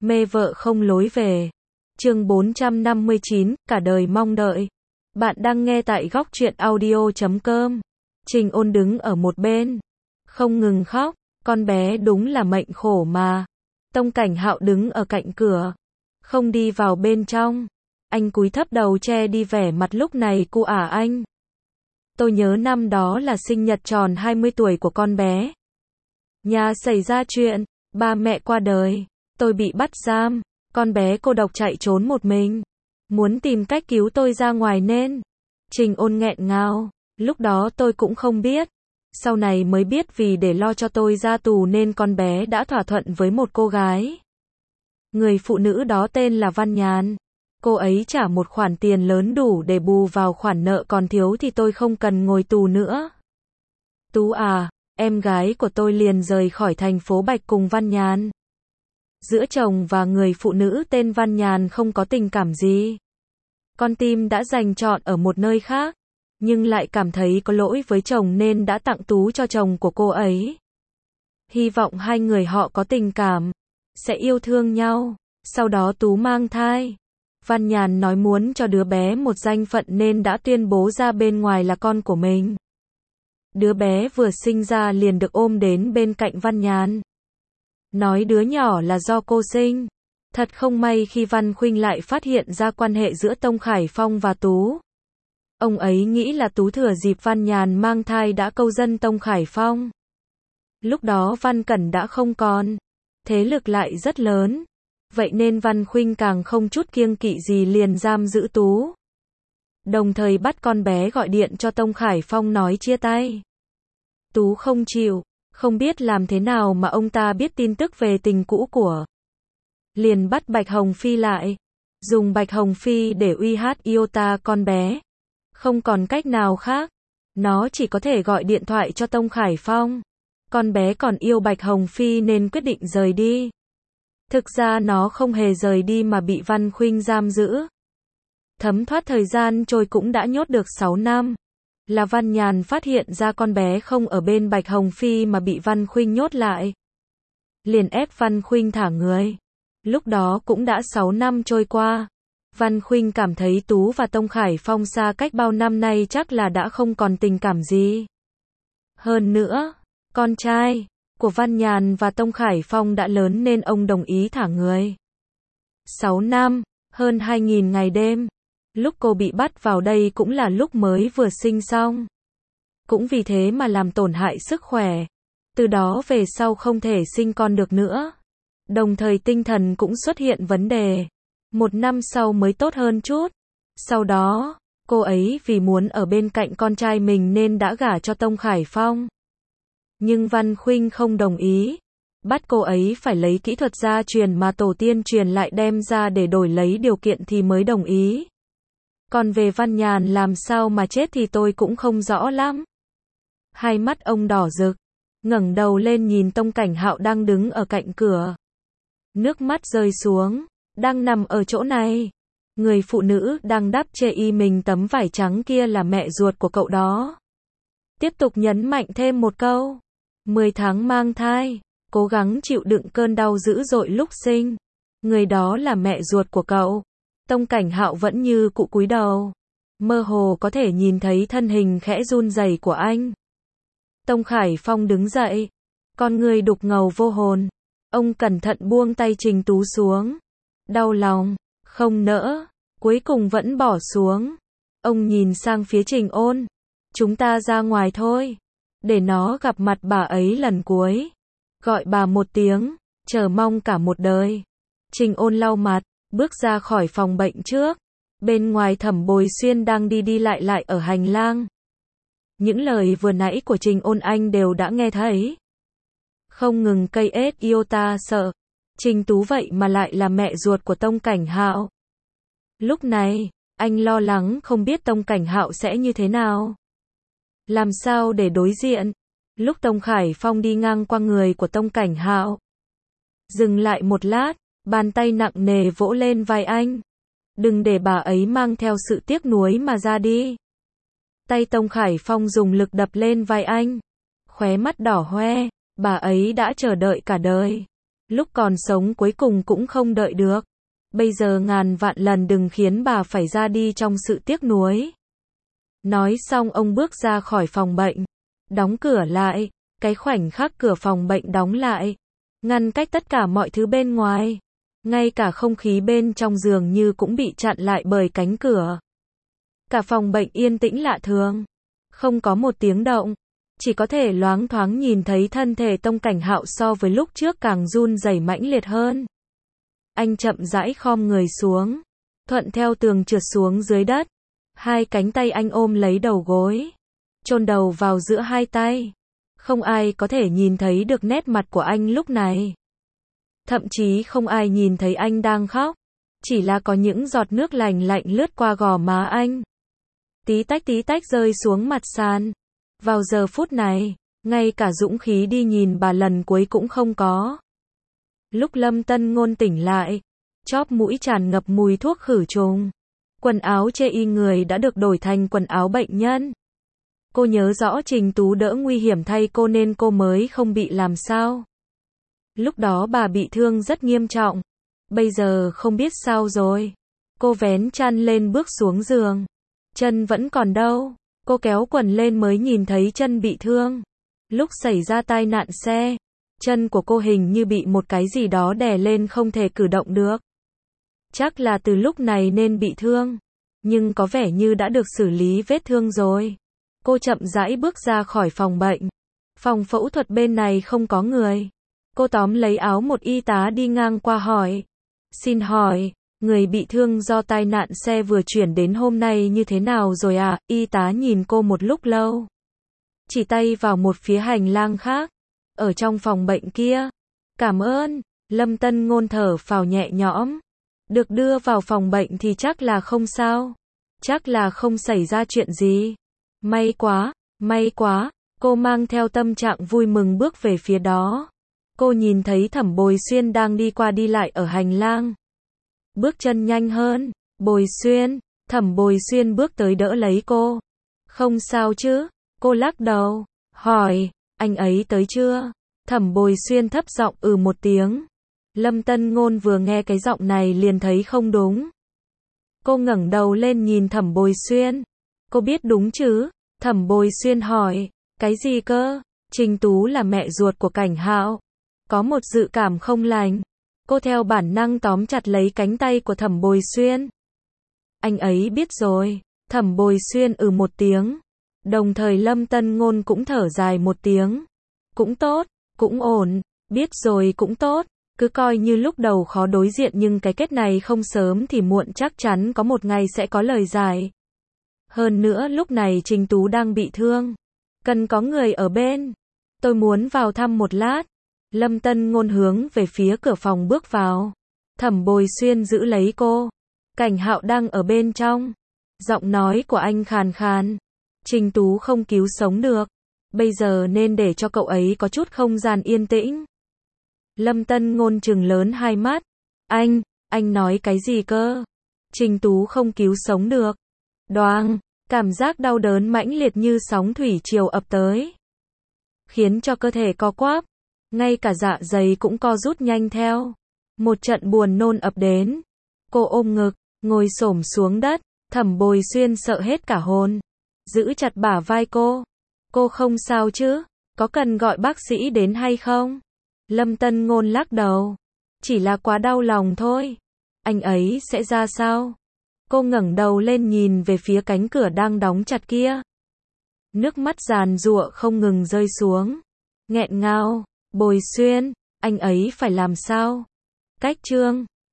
Mê vợ không lối về. Chương 459, cả đời mong đợi. Bạn đang nghe tại góc truyện audio.com. Trình Ôn đứng ở một bên, không ngừng khóc, con bé đúng là mệnh khổ mà. Tông Cảnh Hạo đứng ở cạnh cửa, không đi vào bên trong. Anh cúi thấp đầu che đi vẻ mặt lúc này cu anh. Tôi nhớ năm đó là sinh nhật tròn 20 tuổi của con bé. Nhà xảy ra chuyện, ba mẹ qua đời, tôi bị bắt giam, con bé cô độc chạy trốn một mình, muốn tìm cách cứu tôi ra ngoài nên. Trình Ôn nghẹn ngào, lúc đó tôi cũng không biết, sau này mới biết vì để lo cho tôi ra tù nên con bé đã thỏa thuận với một cô gái. Người phụ nữ đó tên là Văn Nhàn. Cô ấy trả một khoản tiền lớn đủ để bù vào khoản nợ còn thiếu thì tôi không cần ngồi tù nữa. Tú à, em gái của tôi liền rời khỏi thành phố Bạch cùng Văn Nhàn. Giữa chồng và người phụ nữ tên Văn Nhàn không có tình cảm gì. Con tim đã dành trọn ở một nơi khác, nhưng lại cảm thấy có lỗi với chồng nên đã tặng Tú cho chồng của cô ấy. Hy vọng hai người họ có tình cảm, sẽ yêu thương nhau. Sau đó Tú mang thai. Văn Nhàn nói muốn cho đứa bé một danh phận nên đã tuyên bố ra bên ngoài là con của mình. Đứa bé vừa sinh ra liền được ôm đến bên cạnh Văn Nhàn. Nói đứa nhỏ là do cô sinh. Thật không may khi Văn Khuynh lại phát hiện ra quan hệ giữa Tông Khải Phong và Tú. Ông ấy nghĩ là Tú thừa dịp Văn Nhàn mang thai đã câu dân Tông Khải Phong. Lúc đó Văn Cẩn đã không còn, thế lực lại rất lớn. Vậy nên Văn Khuynh càng không chút kiêng kỵ gì liền giam giữ Tú. Đồng thời bắt con bé gọi điện cho Tông Khải Phong nói chia tay. Tú không chịu, không biết làm thế nào mà ông ta biết tin tức về tình cũ của. Liền bắt Bạch Hồng Phi lại, dùng Bạch Hồng Phi để uy hiếp Iota con bé. Không còn cách nào khác, nó chỉ có thể gọi điện thoại cho Tông Khải Phong. Con bé còn yêu Bạch Hồng Phi nên quyết định rời đi. Thực ra nó không hề rời đi mà bị Văn Khuynh giam giữ. Thấm thoát thời gian trôi cũng đã nhốt được 6 năm. Là Văn Nhàn phát hiện ra con bé không ở bên Bạch Hồng Phi mà bị Văn Khuynh nhốt lại. Liền ép Văn Khuynh thả người. Lúc đó cũng đã 6 năm trôi qua. Văn Khuynh cảm thấy Tú và Tông Khải Phong xa cách bao năm nay chắc là đã không còn tình cảm gì. Hơn nữa, con trai của Văn Nhàn và Tông Khải Phong đã lớn nên ông đồng ý thả người. 6 năm, hơn 2.000 ngày đêm. Lúc cô bị bắt vào đây cũng là lúc mới vừa sinh xong. Cũng vì thế mà làm tổn hại sức khỏe. Từ đó về sau không thể sinh con được nữa. Đồng thời tinh thần cũng xuất hiện vấn đề. 1 năm sau mới tốt hơn chút. Sau đó, cô ấy vì muốn ở bên cạnh con trai mình nên đã gả cho Tông Khải Phong. Nhưng Văn Khuynh không đồng ý. Bắt cô ấy phải lấy kỹ thuật gia truyền mà tổ tiên truyền lại đem ra để đổi lấy điều kiện thì mới đồng ý. Còn về Văn Nhàn làm sao mà chết thì tôi cũng không rõ lắm. Hai mắt ông đỏ rực, ngẩng đầu lên nhìn Tông Cảnh Hạo đang đứng ở cạnh cửa. Nước mắt rơi xuống, đang nằm ở chỗ này. Người phụ nữ đang đắp che y mình tấm vải trắng kia là mẹ ruột của cậu đó. Tiếp tục nhấn mạnh thêm một câu. 10 tháng mang thai, cố gắng chịu đựng cơn đau dữ dội lúc sinh. Người đó là mẹ ruột của cậu. Tông Cảnh Hạo vẫn như cũ cúi đầu. Mơ hồ có thể nhìn thấy thân hình khẽ run rẩy của anh. Tông Khải Phong đứng dậy. Con người đục ngầu vô hồn. Ông cẩn thận buông tay Trình Tú xuống. Đau lòng, không nỡ, cuối cùng vẫn bỏ xuống. Ông nhìn sang phía Trình Ôn. Chúng ta ra ngoài thôi. Để nó gặp mặt bà ấy lần cuối. Gọi bà một tiếng, chờ mong cả một đời. Trình Ôn lau mặt, bước ra khỏi phòng bệnh trước. Bên ngoài Thẩm Bồi Xuyên đang đi lại ở hành lang. Những lời vừa nãy của Trình Ôn anh đều đã nghe thấy. Không ngừng cây ết Iota sợ. Trình Tú vậy mà lại là mẹ ruột của Tông Cảnh Hạo. Lúc này, anh lo lắng không biết Tông Cảnh Hạo sẽ như thế nào. Làm sao để đối diện. Lúc Tông Khải Phong đi ngang qua người của Tông Cảnh Hạo. Dừng lại một lát, bàn tay nặng nề vỗ lên vai anh. Đừng để bà ấy mang theo sự tiếc nuối mà ra đi. Tay Tông Khải Phong dùng lực đập lên vai anh. Khóe mắt đỏ hoe, bà ấy đã chờ đợi cả đời. Lúc còn sống cuối cùng cũng không đợi được. Bây giờ ngàn vạn lần đừng khiến bà phải ra đi trong sự tiếc nuối. Nói xong ông bước ra khỏi phòng bệnh. Đóng cửa lại. Cái khoảnh khắc cửa phòng bệnh đóng lại. Ngăn cách tất cả mọi thứ bên ngoài. Ngay cả không khí bên trong giường như cũng bị chặn lại bởi cánh cửa. Cả phòng bệnh yên tĩnh lạ thường. Không có một tiếng động. Chỉ có thể loáng thoáng nhìn thấy thân thể Tông Cảnh Hạo so với lúc trước càng run rẩy mãnh liệt hơn. Anh chậm rãi khom người xuống. Thuận theo tường trượt xuống dưới đất. Hai cánh tay anh ôm lấy đầu gối. Chôn đầu vào giữa hai tay. Không ai có thể nhìn thấy được nét mặt của anh lúc này. Thậm chí không ai nhìn thấy anh đang khóc. Chỉ là có những giọt nước lành lạnh lướt qua gò má anh. Tí tách rơi xuống mặt sàn. Vào giờ phút này, ngay cả dũng khí đi nhìn bà lần cuối cũng không có. Lúc Lâm Tân Ngôn tỉnh lại, chóp mũi tràn ngập mùi thuốc khử trùng. Quần áo chê y người đã được đổi thành quần áo bệnh nhân. Cô nhớ rõ Trình Tú đỡ nguy hiểm thay cô nên cô mới không bị làm sao. Lúc đó bà bị thương rất nghiêm trọng. Bây giờ không biết sao rồi. Cô vén chăn lên bước xuống giường. Chân vẫn còn đâu. Cô kéo quần lên mới nhìn thấy chân bị thương. Lúc xảy ra tai nạn xe, chân của cô hình như bị một cái gì đó đè lên không thể cử động được. Chắc là từ lúc này nên bị thương. Nhưng có vẻ như đã được xử lý vết thương rồi. Cô chậm rãi bước ra khỏi phòng bệnh. Phòng phẫu thuật bên này không có người. Cô tóm lấy áo một y tá đi ngang qua hỏi. Xin hỏi, người bị thương do tai nạn xe vừa chuyển đến hôm nay như thế nào rồi ạ? Y tá nhìn cô một lúc lâu. Chỉ tay vào một phía hành lang khác. Ở trong phòng bệnh kia. Cảm ơn. Lâm Tân Ngôn thở phào nhẹ nhõm. Được đưa vào phòng bệnh thì chắc là không sao. Chắc là không xảy ra chuyện gì. May quá, may quá. Cô mang theo tâm trạng vui mừng bước về phía đó. Cô nhìn thấy Thẩm Bồi Xuyên đang đi qua đi lại ở hành lang. Bước chân nhanh hơn. Bồi Xuyên. Thẩm Bồi Xuyên bước tới đỡ lấy cô. Không sao chứ? Cô lắc đầu. Hỏi, anh ấy tới chưa? Thẩm Bồi Xuyên thấp giọng một tiếng. Lâm Tân Ngôn vừa nghe cái giọng này liền thấy không đúng. Cô ngẩng đầu lên nhìn Thẩm Bồi Xuyên. Cô biết đúng chứ? Thẩm Bồi Xuyên hỏi. Cái gì cơ? Trình Tú là mẹ ruột của Cảnh Hạo. Có một dự cảm không lành. Cô theo bản năng tóm chặt lấy cánh tay của Thẩm Bồi Xuyên. Anh ấy biết rồi. Thẩm Bồi Xuyên một tiếng. Đồng thời Lâm Tân Ngôn cũng thở dài một tiếng. Cũng tốt, cũng ổn. Biết rồi cũng tốt. Cứ coi như lúc đầu khó đối diện nhưng cái kết này không sớm thì muộn chắc chắn có một ngày sẽ có lời giải. Hơn nữa lúc này Trình Tú đang bị thương. Cần có người ở bên. Tôi muốn vào thăm một lát. Lâm Tân Ngôn hướng về phía cửa phòng bước vào. Thẩm Bồi Xuyên giữ lấy cô. Cảnh Hạo đang ở bên trong. Giọng nói của anh khàn khàn. Trình Tú không cứu sống được. Bây giờ nên để cho cậu ấy có chút không gian yên tĩnh. Lâm Tân Ngôn trừng lớn hai mắt. Anh nói cái gì cơ? Trình Tú không cứu sống được. Đoàng, cảm giác đau đớn mãnh liệt như sóng thủy triều ập tới. Khiến cho cơ thể co quắp. Ngay cả dạ dày cũng co rút nhanh theo. Một trận buồn nôn ập đến. Cô ôm ngực, ngồi xổm xuống đất. Thẩm Bồi Xuyên sợ hết cả hồn. Giữ chặt bả vai cô. Cô không sao chứ? Có cần gọi bác sĩ đến hay không? Lâm Tân Ngôn lắc đầu. Chỉ là quá đau lòng thôi. Anh ấy sẽ ra sao? Cô ngẩng đầu lên nhìn về phía cánh cửa đang đóng chặt kia. Nước mắt giàn giụa không ngừng rơi xuống. Nghẹn ngào. Bồi Xuyên, anh ấy phải làm sao? Cách Trương.